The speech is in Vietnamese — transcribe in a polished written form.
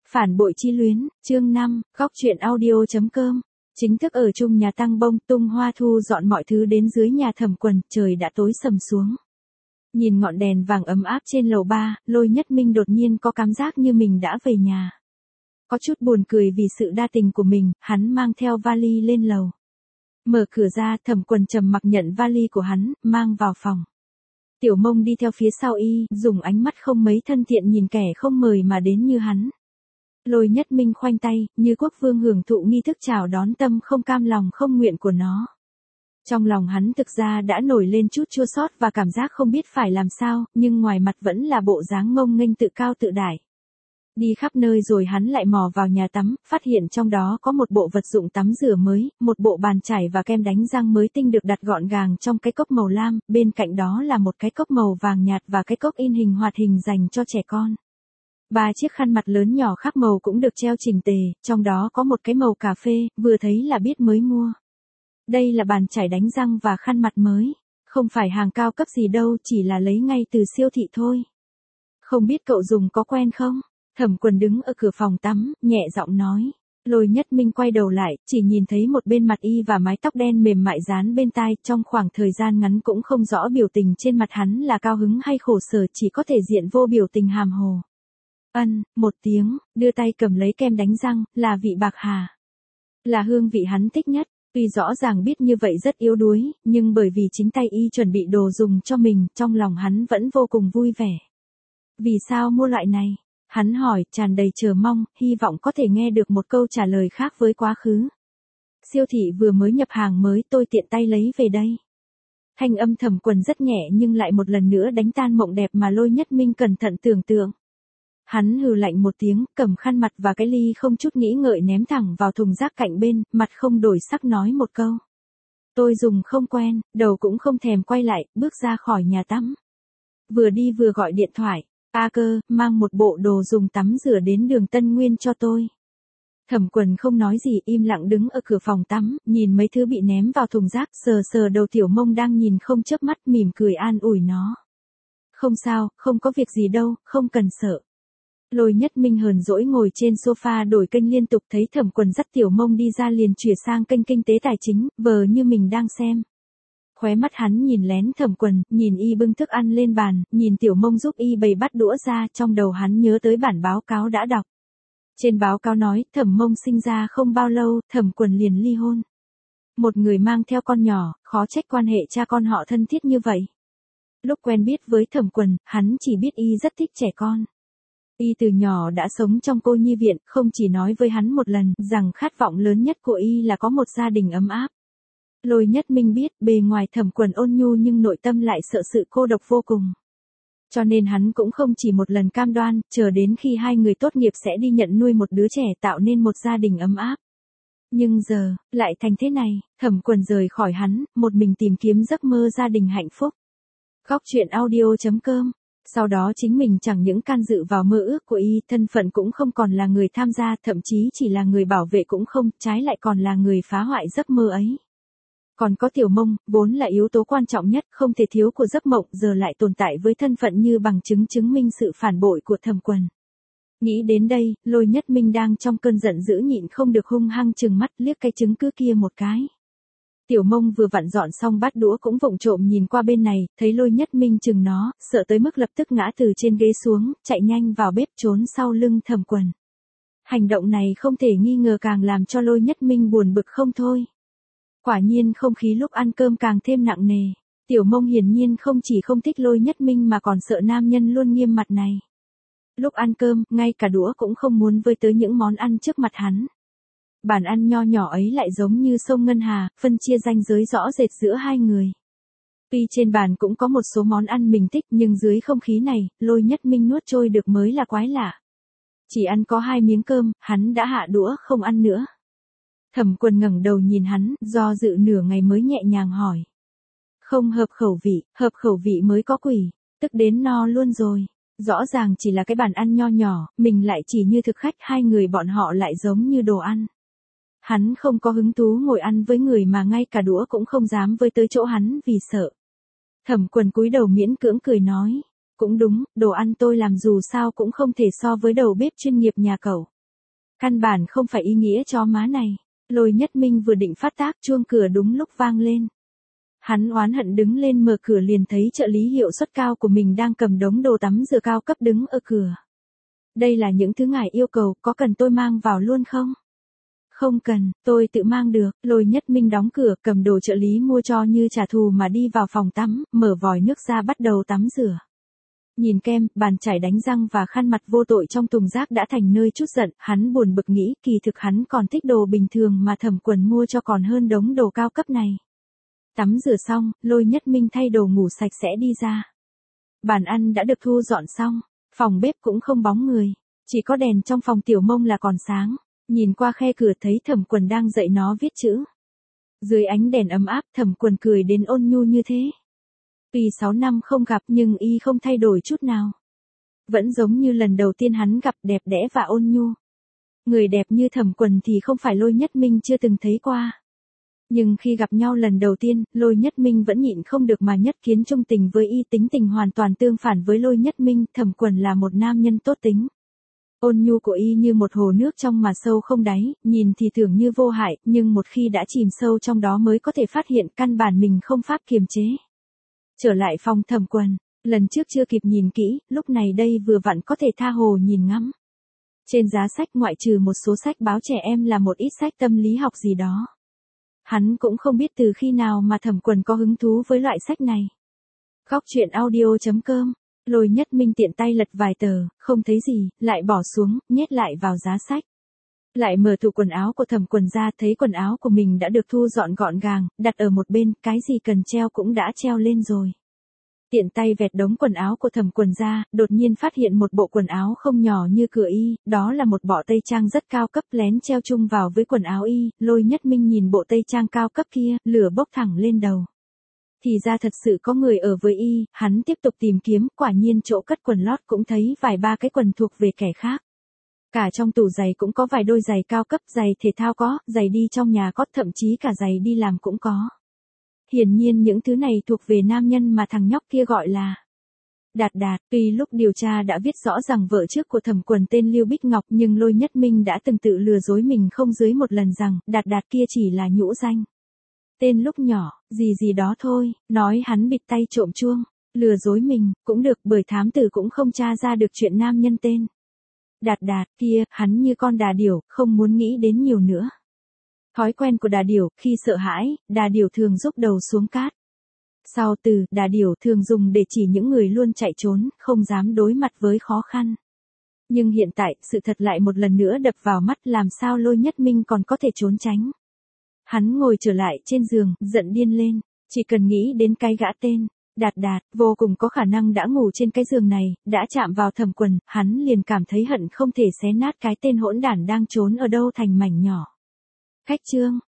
Phản bội chi luyến, chương 5, góc truyện audio.com. Chính thức ở chung nhà Tăng Bông, Tung Hoa thu dọn mọi thứ đến dưới nhà Thẩm Quần, trời đã tối sầm xuống. Nhìn ngọn đèn vàng ấm áp trên lầu 3, Lôi Nhất Minh đột nhiên có cảm giác như mình đã về nhà. Có chút buồn cười vì sự đa tình của mình, hắn mang theo vali lên lầu. Mở cửa ra, Thẩm Quần trầm mặc nhận vali của hắn, mang vào phòng. Tiểu Mông đi theo phía sau y, dùng ánh mắt không mấy thân thiện nhìn kẻ không mời mà đến như hắn. Lôi Nhất Minh khoanh tay, như quốc vương hưởng thụ nghi thức chào đón tâm không cam lòng không nguyện của nó. Trong lòng hắn thực ra đã nổi lên chút chua xót và cảm giác không biết phải làm sao, nhưng ngoài mặt vẫn là bộ dáng ngông nghênh tự cao tự đại. Đi khắp nơi rồi hắn lại mò vào nhà tắm, phát hiện trong đó có một bộ vật dụng tắm rửa mới, một bộ bàn chải và kem đánh răng mới tinh được đặt gọn gàng trong cái cốc màu lam, bên cạnh đó là một cái cốc màu vàng nhạt và cái cốc in hình hoạt hình dành cho trẻ con. 3 chiếc khăn mặt lớn nhỏ khác màu cũng được treo chỉnh tề, trong đó có một cái màu cà phê, vừa thấy là biết mới mua. Đây là bàn chải đánh răng và khăn mặt mới, không phải hàng cao cấp gì đâu, chỉ là lấy ngay từ siêu thị thôi. Không biết cậu dùng có quen không? Thẩm Quần đứng ở cửa phòng tắm, nhẹ giọng nói. Lôi Nhất Minh quay đầu lại, chỉ nhìn thấy một bên mặt y và mái tóc đen mềm mại dán bên tai, trong khoảng thời gian ngắn cũng không rõ biểu tình trên mặt hắn là cao hứng hay khổ sở, chỉ có thể diện vô biểu tình hàm hồ. Một tiếng, đưa tay cầm lấy kem đánh răng, là vị bạc hà. Là hương vị hắn thích nhất, tuy rõ ràng biết như vậy rất yếu đuối, nhưng bởi vì chính tay y chuẩn bị đồ dùng cho mình, trong lòng hắn vẫn vô cùng vui vẻ. Vì sao mua loại này? Hắn hỏi, tràn đầy chờ mong, hy vọng có thể nghe được một câu trả lời khác với quá khứ. Siêu thị vừa mới nhập hàng mới, tôi tiện tay lấy về đây. Thanh âm Thẩm Quần rất nhẹ nhưng lại một lần nữa đánh tan mộng đẹp mà Lôi Nhất Minh cẩn thận tưởng tượng. Hắn hừ lạnh một tiếng, cầm khăn mặt và cái ly không chút nghĩ ngợi ném thẳng vào thùng rác cạnh bên, mặt không đổi sắc nói một câu. Tôi dùng không quen, đầu cũng không thèm quay lại, bước ra khỏi nhà tắm. Vừa đi vừa gọi điện thoại. A Cơ, mang một bộ đồ dùng tắm rửa đến đường Tân Nguyên cho tôi. Thẩm Quần không nói gì, im lặng đứng ở cửa phòng tắm, nhìn mấy thứ bị ném vào thùng rác, sờ sờ đầu Tiểu Mông đang nhìn không chớp mắt, mỉm cười an ủi nó. Không sao, không có việc gì đâu, không cần sợ. Lôi Nhất Minh hờn dỗi ngồi trên sofa đổi kênh liên tục, thấy Thẩm Quần dắt Tiểu Mông đi ra liền chuyển sang kênh kinh tế tài chính, vờ như mình đang xem. Khóe mắt hắn nhìn lén Thẩm Quần, nhìn y bưng thức ăn lên bàn, nhìn Tiểu Mông giúp y bày bát đũa ra, trong đầu hắn nhớ tới bản báo cáo đã đọc. Trên báo cáo nói, Thẩm Mông sinh ra không bao lâu, Thẩm Quần liền ly hôn. Một người mang theo con nhỏ, khó trách quan hệ cha con họ thân thiết như vậy. Lúc quen biết với Thẩm Quần, hắn chỉ biết y rất thích trẻ con. Y từ nhỏ đã sống trong cô nhi viện, không chỉ nói với hắn một lần, rằng khát vọng lớn nhất của y là có một gia đình ấm áp. Lôi Nhất Minh biết, bề ngoài Thẩm Quần ôn nhu nhưng nội tâm lại sợ sự cô độc vô cùng. Cho nên hắn cũng không chỉ một lần cam đoan, chờ đến khi hai người tốt nghiệp sẽ đi nhận nuôi một đứa trẻ tạo nên một gia đình ấm áp. Nhưng giờ, lại thành thế này, Thẩm Quần rời khỏi hắn, một mình tìm kiếm giấc mơ gia đình hạnh phúc. Góc truyện audio.com. Sau đó chính mình chẳng những can dự vào mơ ước của y, thân phận cũng không còn là người tham gia, thậm chí chỉ là người bảo vệ cũng không, trái lại còn là người phá hoại giấc mơ ấy. Còn có Tiểu Mông, vốn là yếu tố quan trọng nhất, không thể thiếu của giấc mộng, giờ lại tồn tại với thân phận như bằng chứng chứng minh sự phản bội của Thẩm Quần. Nghĩ đến đây, Lôi Nhất Minh đang trong cơn giận dữ nhịn không được hung hăng trừng mắt liếc cái chứng cứ kia một cái. Tiểu Mông vừa vặn dọn xong bát đũa cũng vụng trộm nhìn qua bên này, thấy Lôi Nhất Minh chừng nó, sợ tới mức lập tức ngã từ trên ghế xuống, chạy nhanh vào bếp trốn sau lưng Thẩm Quần. Hành động này không thể nghi ngờ càng làm cho Lôi Nhất Minh buồn bực không thôi. Quả nhiên không khí lúc ăn cơm càng thêm nặng nề. Tiểu Mông hiển nhiên không chỉ không thích Lôi Nhất Minh mà còn sợ nam nhân luôn nghiêm mặt này. Lúc ăn cơm, ngay cả đũa cũng không muốn với tới những món ăn trước mặt hắn. Bàn ăn nho nhỏ ấy lại giống như sông Ngân Hà, phân chia ranh giới rõ rệt giữa hai người. Tuy trên bàn cũng có một số món ăn mình thích nhưng dưới không khí này, Lôi Nhất Minh nuốt trôi được mới là quái lạ. Chỉ ăn có 2 miếng cơm, hắn đã hạ đũa không ăn nữa. Thẩm Quần ngẩng đầu nhìn hắn, do dự nửa ngày mới nhẹ nhàng hỏi. Không hợp khẩu vị mới có quỷ, tức đến no luôn rồi. Rõ ràng chỉ là cái bàn ăn nho nhỏ, mình lại chỉ như thực khách, hai người bọn họ lại giống như đồ ăn. Hắn không có hứng thú ngồi ăn với người mà ngay cả đũa cũng không dám với tới chỗ hắn vì sợ. Thẩm Quần cúi đầu miễn cưỡng cười nói. Cũng đúng, đồ ăn tôi làm dù sao cũng không thể so với đầu bếp chuyên nghiệp nhà cậu. Căn bản không phải ý nghĩa chó má này. Lôi Nhất Minh vừa định phát tác, chuông cửa đúng lúc vang lên. Hắn oán hận đứng lên mở cửa liền thấy trợ lý hiệu suất cao của mình đang cầm đống đồ tắm rửa cao cấp đứng ở cửa. Đây là những thứ ngài yêu cầu, có cần tôi mang vào luôn không? Không cần, tôi tự mang được. Lôi Nhất Minh đóng cửa, cầm đồ trợ lý mua cho như trả thù mà đi vào phòng tắm, mở vòi nước ra bắt đầu tắm rửa. Nhìn kem, bàn chải đánh răng và khăn mặt vô tội trong thùng rác đã thành nơi trút giận, hắn buồn bực nghĩ kỳ thực hắn còn thích đồ bình thường mà Thẩm Quần mua cho còn hơn đống đồ cao cấp này. Tắm rửa xong, Lôi Nhất Minh thay đồ ngủ sạch sẽ đi ra. Bàn ăn đã được thu dọn xong, phòng bếp cũng không bóng người, chỉ có đèn trong phòng Tiểu Mông là còn sáng. Nhìn qua khe cửa thấy Thẩm Quần đang dạy nó viết chữ. Dưới ánh đèn ấm áp, Thẩm Quần cười đến ôn nhu như thế. Tuy 6 năm không gặp nhưng y không thay đổi chút nào. Vẫn giống như lần đầu tiên hắn gặp, đẹp đẽ và ôn nhu. Người đẹp như Thẩm Quần thì không phải Lôi Nhất Minh chưa từng thấy qua. Nhưng khi gặp nhau lần đầu tiên, Lôi Nhất Minh vẫn nhịn không được mà nhất kiến trung tình với y, tính tình hoàn toàn tương phản với Lôi Nhất Minh. Thẩm Quần là một nam nhân tốt tính. Ôn nhu của y như một hồ nước trong mà sâu không đáy, nhìn thì tưởng như vô hại, nhưng một khi đã chìm sâu trong đó mới có thể phát hiện căn bản mình không pháp kiềm chế. Trở lại phòng Thẩm Quần, lần trước chưa kịp nhìn kỹ, lúc này đây vừa vặn có thể tha hồ nhìn ngắm. Trên giá sách ngoại trừ một số sách báo trẻ em là một ít sách tâm lý học gì đó. Hắn cũng không biết từ khi nào mà Thẩm Quần có hứng thú với loại sách này. Góc truyện audio.com. Lôi Nhất Minh tiện tay lật vài tờ, không thấy gì, lại bỏ xuống, nhét lại vào giá sách. Lại mở tủ quần áo của Thẩm Quần ra, thấy quần áo của mình đã được thu dọn gọn gàng, đặt ở một bên, cái gì cần treo cũng đã treo lên rồi. Tiện tay vẹt đống quần áo của Thẩm Quần ra, đột nhiên phát hiện một bộ quần áo không nhỏ như cửa y, đó là một bộ tây trang rất cao cấp lén treo chung vào với quần áo y. Lôi Nhất Minh nhìn bộ tây trang cao cấp kia, lửa bốc thẳng lên đầu. Thì ra thật sự có người ở với y, hắn tiếp tục tìm kiếm, quả nhiên chỗ cất quần lót cũng thấy vài ba cái quần thuộc về kẻ khác. Cả trong tủ giày cũng có vài đôi giày cao cấp, giày thể thao có, giày đi trong nhà có, thậm chí cả giày đi làm cũng có. Hiển nhiên những thứ này thuộc về nam nhân mà thằng nhóc kia gọi là Đạt Đạt. Tuy lúc điều tra đã viết rõ rằng vợ trước của Thẩm Quần tên Lưu Bích Ngọc, nhưng Lôi Nhất Minh đã từng tự lừa dối mình không dưới một lần rằng Đạt Đạt kia chỉ là nhũ danh. Tên lúc nhỏ, gì đó thôi, nói hắn bịt tay trộm chuông, lừa dối mình, cũng được bởi thám tử cũng không tra ra được chuyện nam nhân tên Đạt Đạt kia, hắn như con đà điểu, không muốn nghĩ đến nhiều nữa. Thói quen của đà điểu, khi sợ hãi, đà điểu thường rúc đầu xuống cát. Sau từ, đà điểu thường dùng để chỉ những người luôn chạy trốn, không dám đối mặt với khó khăn. Nhưng hiện tại, sự thật lại một lần nữa đập vào mắt, làm sao Lôi Nhất Minh còn có thể trốn tránh. Hắn ngồi trở lại trên giường, giận điên lên, chỉ cần nghĩ đến cái gã tên Đạt Đạt, vô cùng có khả năng đã ngủ trên cái giường này, đã chạm vào Thẩm Quần, hắn liền cảm thấy hận không thể xé nát cái tên hỗn đản đang trốn ở đâu thành mảnh nhỏ. Khách chương